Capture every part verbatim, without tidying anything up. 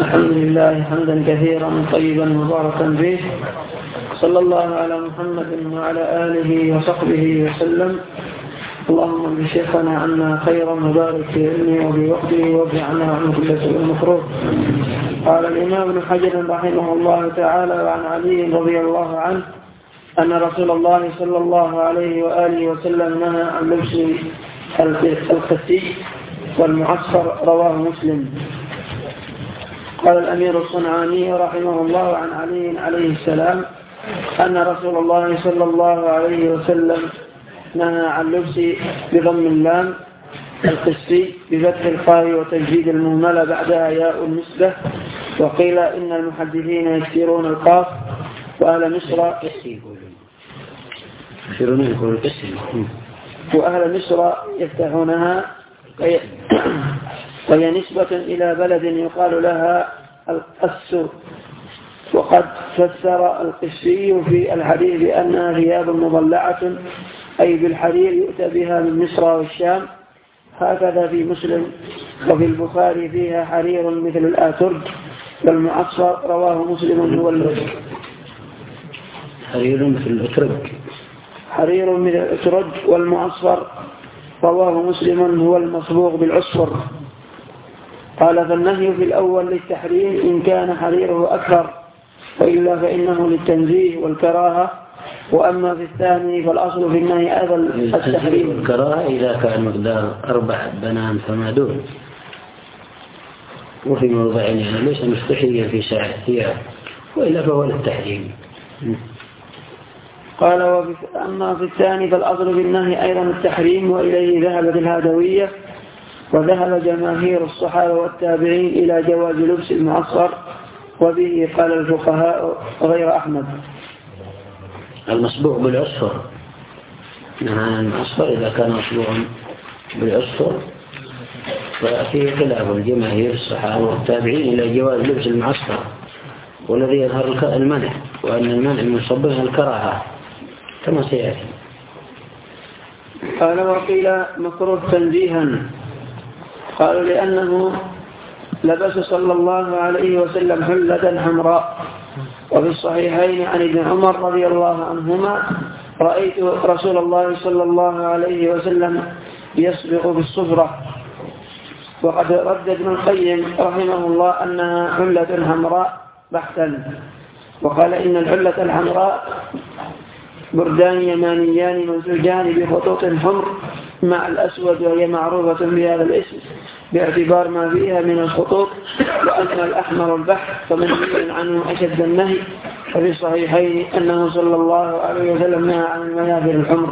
الحمد لله حمدا كثيرا طيبا مباركا فيه، صلى الله على محمد وعلى آله وصحبه وسلم. اللهم بشيخنا عنا خيرا وبارك في علمه وبوقته وابعنا عن كل سوء مكروه. قال الإمام ابن حجر رحمه الله تعالى: وعن علي رضي الله عنه أن رسول الله صلى الله عليه وآله وسلم نهى عن لبس القسي والمعصفر، رواه مسلم. قال الأمير الصنعاني رحمه الله عن علي عليه السلام أن رسول الله صلى الله عليه وسلم نهى عن لبس بضم اللام القسي بفتح القاف وتجديد المهملة بعدها ياء النسبة. وقيل إن المحدثين يكسرون القاف وأهل مصر وأهل مصر يفتحونها، وهي نسبة إلى بلد يقال لها القس. وقد فسر القسي في الحديث بأنها ثياب مضلعة، أي بالحرير يؤتى بها من مصر والشام. هكذا في مسلم وفي البخاري فيها حرير مثل الآترج والمعصفر، رواه مسلم. هو حرير مثل الأترج حرير مثل الأترج والمعصفر، رواه مسلم. هو المصبوغ بالعصفر. قال: فالنهي في الأول للتحريم إن كان حريره أكثر، وإلا فإنه للتنزيه والكراهة. وأما في الثاني فالأصل في النهي أيضا التحريم والكراهة إذا كان مقدار أربع بنان فما دون، وفي موضعين يعني ليس مستحيا في ساعة ثياب، وإلا فهو للتحريم. قال: وأما في الثاني فالأصل في النهي أيضا التحريم، وإليه ذهبت الهدوية، وذهب جماهير الصحابة والتابعين إلى جواز لبس المعصفر، وبه قال الفقهاء غير أحمد. المصبوغ بالعصفر نهى المعصفر إذا كان مصبوغا بالعصفر، ففيه خلاف الجماهير الصحابة والتابعين إلى جواز لبس المعصفر، والذي يظهر المنع، وأن المنع المصبغ الكراهة كما سيأتي. قال: وقيل مكروه تنزيها. قالوا لأنه لبس صلى الله عليه وسلم حلة حمراء. وفي الصحيحين عن ابن عمر رضي الله عنهما: رأيت رسول الله صلى الله عليه وسلم يسبق بالصفرة. وقد رد ابن القيم رحمه الله أنها حلة حمراء بحتا، وقال إن الحلة الحمراء بردان يمانيان منسوجان بخطوط حمر مع الأسود، وهي معروفة بهذا الاسم باعتبار ما فيها من الخطوط. وأما الأحمر البحر فمنهي عنه أشد النهي، ففي الصحيحين أنه صلى الله عليه وسلم نهى عن المنابر الحمر.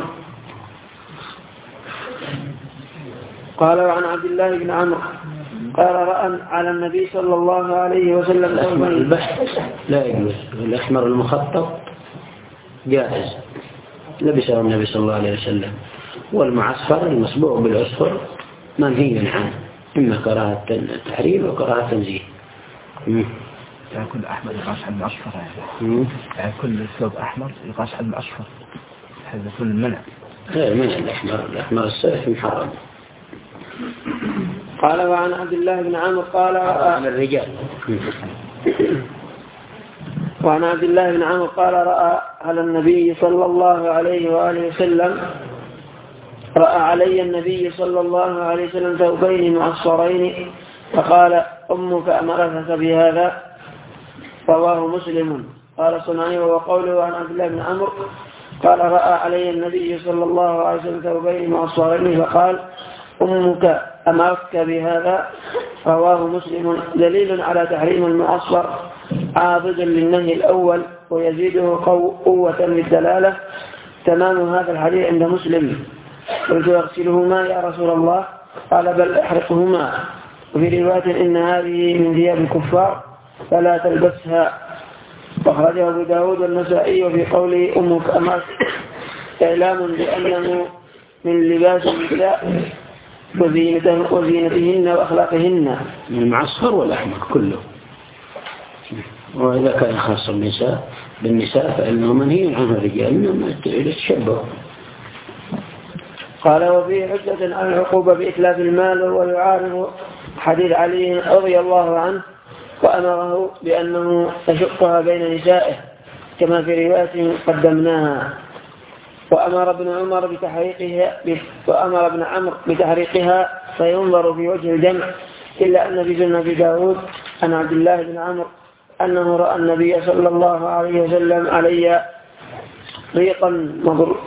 قال: وعن عبد الله بن عمرو قال: رأى على النبي صلى الله عليه وسلم الأحمر البحر لا يجوز، الأحمر المخطط جائز لبسه النبي صلى الله عليه وسلم. والمعصفر المصبوغ بالعصفر منهي عنه، إما كراهة التحريم وكراهة التنزيه. يعني كل أحمر يقاس على المعصفر، يعني, يعني كل ثوب أحمر يقاس على المعصفر، هذا كل المنع. غير منع الأحمر، الأحمر الصيف محرم. قال: وعن عبد الله بن عمرو قال: على الرجال. وعن عبد الله بن عمرو قال: رأى على النبي صلى الله عليه وآله وسلم رأى علي النبي صلى الله عليه وسلم ثوبين معصفرين، فقال: أمك أمرتك بهذا، رواه مسلم. قال صنعاني: وقوله عن عبد الله بن عمرو قال: رأى علي النبي صلى الله عليه وسلم ثوبين معصفرين، فقال: أمك أمرتك بهذا، رواه مسلم. دليل على تحريم المعصفر عاضدا للنهي الأول، ويزيده قوة للدلالة. تمام هذا الحديث عند مسلم. قلت: يغسلهما يا رسول الله؟ قال: بل احرقهما. وفي رواية: إن هذه من ثياب الكفار فلا تلبسها. وأخرجه أبو داود والنسائي. وفي قوله أمك أمرت إعلام بأنه من لباس النساء وزينتهن وأخلاقهن. من المعصفر والأحمر كله، وإذا كان خاص النساء بالنساء فإنه منهي عنه الرجال إنما يتشبه. قال: وفيه حجة على العقوبة بإتلاف المال، ويعارض حديث علي رضي الله عنه وأمره بأنه يشقها بين نسائه كما في رواية قدمناها. وأمر ابن عمر بتحريقها وأمر ابن عمرو بتحريقها فينظر في وجه الجمع، إلا أن في سنة داود عن عبد الله بن عمرو أنه رأى النبي صلى الله عليه وسلم علي ريقا مضر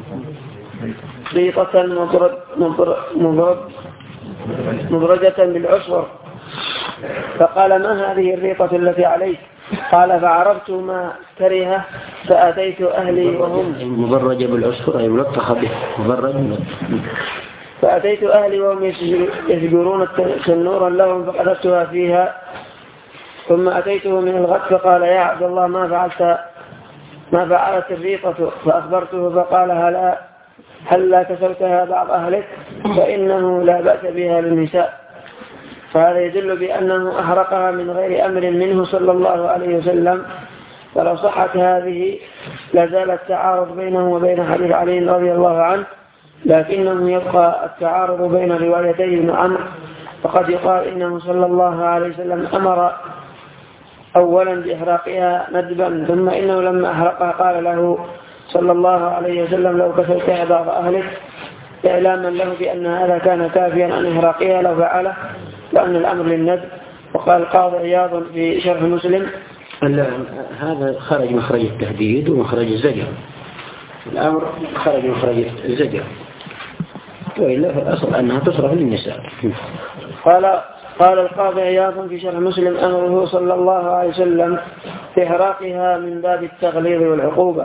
ريقة مضرب مضرب مضرجة بالعصفر، فقال: ما هذه الريقة التي عليك؟ قال: فعرفت ما كرهه فأتيت أهلي وهم مضرجة بالعصفر أي ملطخة به مضرج. فأتيت أهلي وهم يسجرون تنورا لهم فقذفتها فيها، ثم أتيته من الغد فقال: يا عبد الله ما فعلت ما فعلت الريقة؟ فأخبرته فقال: هل هل لا كسوتها بعض أهلك؟ فإنه لا بأس بها للنساء. فهذا يدل بأنه أحرقها من غير أمر منه صلى الله عليه وسلم. فلو صحت هذه لازال التعارض بينه وبين حديث علي رضي الله عنه، لكنه يبقى التعارض بين روايتي ابن عمرو. فقد يقال إنه صلى الله عليه وسلم أمر أولا بإحراقها ندبا، ثم إنه لما أحرقها قال له صلى الله عليه وسلم: لو كسوتها بعض أهلك، إعلاما له بأن هذا كان كافيا عن إحراقها لو فعله، وأن الأمر للندب. وقال القاضي عياض في شرح مسلم: هذا خرج مخرج التهديد ومخرج الزجر، الأمر خرج مخرج الزجر، وإلا في الأصل أنها تصرف للنساء. قال قال القاضي عياض في شرح مسلم: أمره صلى الله عليه وسلم في إحراقها من باب التغليظ والعقوبة.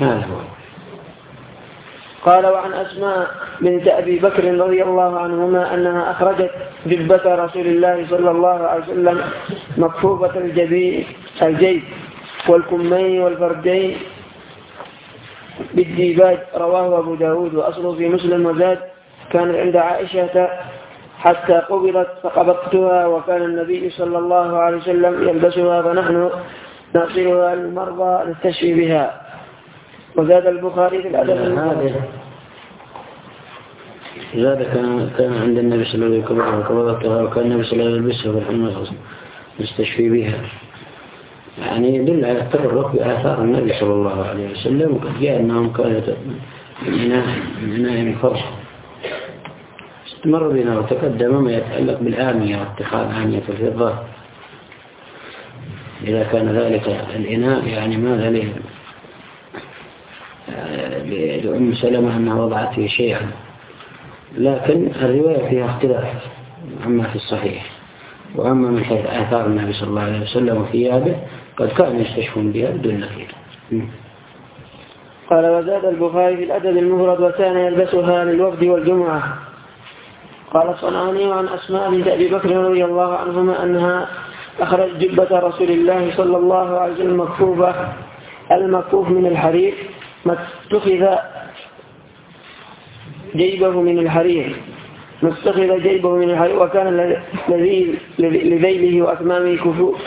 قال: وعن أسماء بنت أبي بكر رضي الله عنهما أنها أخرجت جبة رسول الله صلى الله عليه وسلم مكفوفة الجيب والكمين والفردين بالديباج، رواه أبو داود وأصله في مسلم. وزاد: كانت عند عائشة حتى قبضت فقبضتها، وكان النبي صلى الله عليه وسلم يلبسها فنحن نغسلها للمرضى نستشفي بها. وزاد البخاري في الأدب هذا زاد كان كان عند النبي صلى الله عليه وسلم قبضتها، وكان النبي صلى الله عليه وسلم يلبسها فنحن نستشفي بها، يعني يدل على التبرك بآثار النبي صلى الله عليه وسلم. وقد جاء أنهم كانت من إناء فرش. استمر بنا وتقدم ما يتعلق بالآنية واتخاذ آنية الفضة، إذا كان ذلك الإناء يعني ماذا له لأم سلمة أنها وضعت فيه شيئا، لكن الرواية فيها اختلاف أما في الصحيح. وأما من حيث آثار النبي صلى الله عليه وسلم وثيابه قد كانوا يستشفون بها بدون نكير. قال: وزاد البخاري في الأدب المفرد: وكان يلبسها للوفد والجمعة. قال الصنعاني: عن أسماء بنت أبي بكر رضي الله عنهما أنها أخرج جبة رسول الله صلى الله عليه وسلم مكفوفة، المكفوف من الحرير، ما اتخذ جيبه من الحرير ما اتخذ جيبه من الحرير وكان لذيله وأكمامه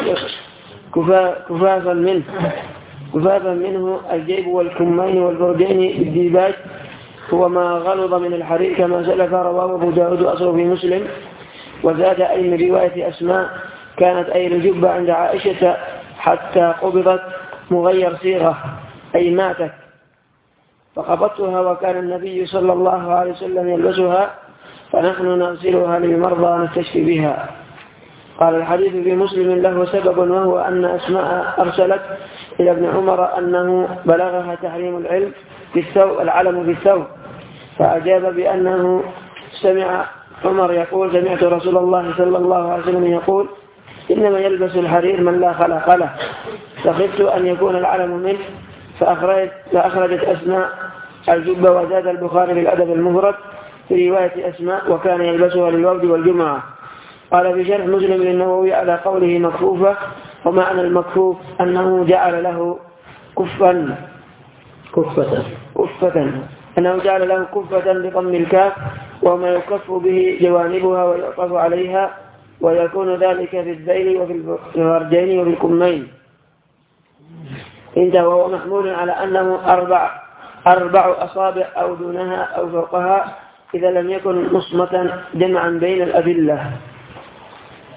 كفافا منه كفافا منه الجيب والكمين والبردين بالديباج، هو ما غلظ من الحرير كما سلف، رواه أبو داود وأصله في مسلم. وزاد أي من رواية أسماء: كانت أي الجبة عند عائشة حتى قبضت مغير صيغة أي ماتت، فقبضتها وكان النبي صلى الله عليه وسلم يلبسها فنحن نغسلها للمرضى نستشفي بها. قال: الحديث في مسلم له سبب، وهو أن أسماء أرسلت إلى ابن عمر أنه بلغها تحريم العلم في الثوب العلم في الثوب، فأجاب بأنه سمع عمر يقول: سمعت رسول الله صلى الله عليه وسلم يقول: إنما يلبس الحرير من لا خلق له، فخفت أن يكون العلم منه، فأخرجت, فأخرجت أسماء الجبة. وزاد البخاري في الأدب المفرد في رواية أسماء: وكان يلبسها للوفد والجمعة. قال في شرح مسلم للنووي على قوله مكفوفة: ومعنى المكفوف أنه جعل له كفا كفة كفة أنه جعل له كفة بضم الكاف، وما يكف به جوانبها ويعطف عليها، ويكون ذلك في الذيل وفي الفرجين وفي الكمين. انتهى. وهو محمول على أنه أربع, أربع أصابع أو دونها أو فوقها، إذا لم يكن مصمتا جمعا بين الأدلة.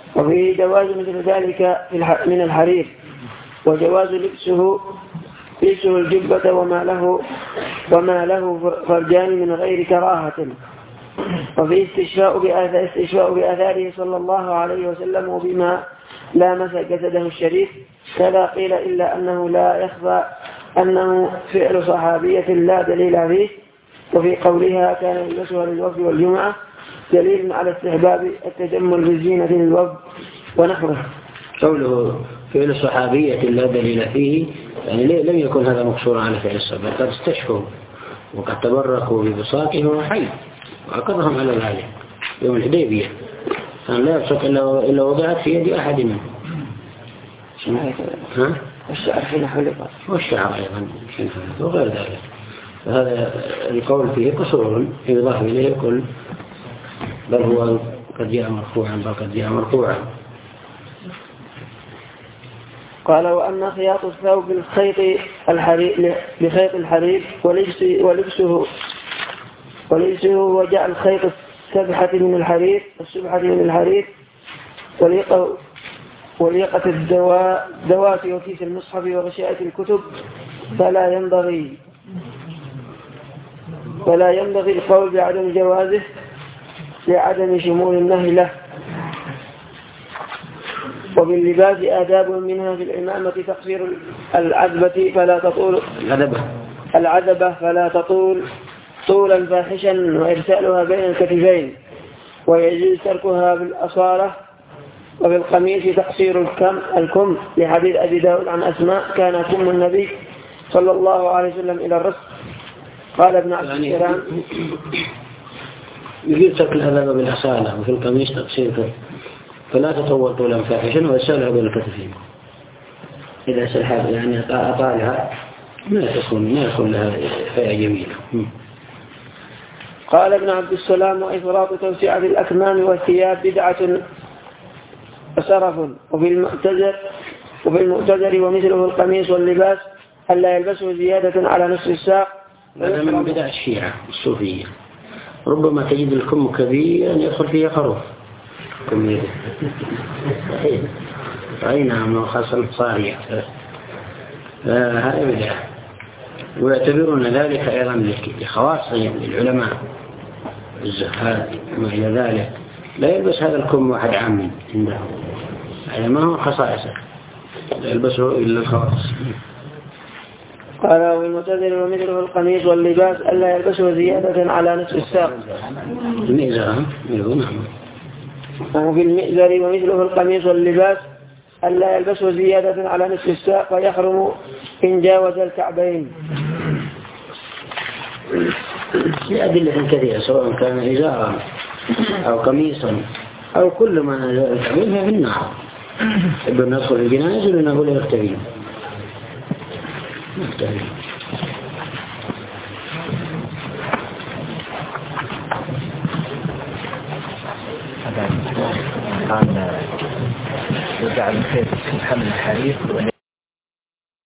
وفيه جواز مثل ذلك من الحرير، وجواز لبسه لبسه الجبة وما له وما له فرجان من غير كراهة. وفيه استشفاء بآثار استشفاء بآثاره صلى الله عليه وسلم وبما لامس جسده الشريف. كذا قيل إلا أنه لا يخفى أنه فعل صحابية لا دليل فيه. وفي قولها كان يلبسها للوفد والجمعة دليل على استحباب التجمل بالزينة للوفد ونحوه. قوله فعل صحابية لا دليل فيه يعني لم يكن هذا مقصورا على فعل الصحابة، قد استشفوا وقد تبركوا ببساطهم وحي وأقرهم على ذلك يوم الحديبية، كان لا يبسط إلا وضعت في يد أحد منهم. ها؟ والشعر حين حلق والشعر أيضا وغير ذلك. فهذا القول فيه قصور يضاف إليه كل بل هو قد جاء مرفوعا بل قد جاء مرفوعا. قال وأما خياط الثوب بالخيط الحرير بخيط الحرير ولبسه ولبسه ولبسه وجعل الخيط السبحة من الحرير السبحة من الحرير وليقة وليقة الدواء دوافي وكيس المصحف وغشاءة الكتب فلا ينبغي ولا ينبغي القول بعدم جوازه لعدم شمول النهي له. وباللباس آداب منها في الإمامة تقصير العذبة فلا تطول العذبة العذبة فلا تطول طولا فاحشا وإرسالها بين الكتفين، ويجوز تركها بالأصالة. وبالقميص تقصير الكم الكم لحديث أبي داود عن أسماء كان كم النبي صلى الله عليه وسلم إلى الرسل. قال ابن عبد السلام يجوز ترك العذبة بالأصالة، وفي القميص تقصير فلا تطول طولا فاحشا وإرسالها بين الكتفين. إذا سلحها يعني أطالها ما تكون ما يكون لها فئة جميلة. قال ابن عبد السلام وإفراط توسعة الأكمام والثياب بدعة وسرف. وفي المعتذر وفي المعتذر ومثله القميص واللباس ألا يلبسه زيادة على نصف الساق. هذا من بدع الشيعة الصوفية، ربما تجد الكم كبيرا يدخل فيه خروف كم رأينا من خاصة صارية هذا بدع، ويعتبرون ذلك أيضا لخواص العلماء الزهاد ما إلى ذلك، لا يلبس هذا الكم واحد عام عنده، هذا ما هو خصائصه، لا يلبسه إلا الخواص. قال والمعتذر ومثله القميص واللباس ألا يلبسه زيادة على نصف الساق. المئزر وفي المئزر ومثله القميص واللباس ألا يلبسه زيادة على نصف الساق ويحرم إن جاوز الكعبين. لأدلة كثيرة سواء كان إزارا أو قميصا أو كل ما نزل الكعبين في النار. ابن ندخل الجنائز ولنقول يختبين يختبين قال يجعل الخيط في حمل الحرير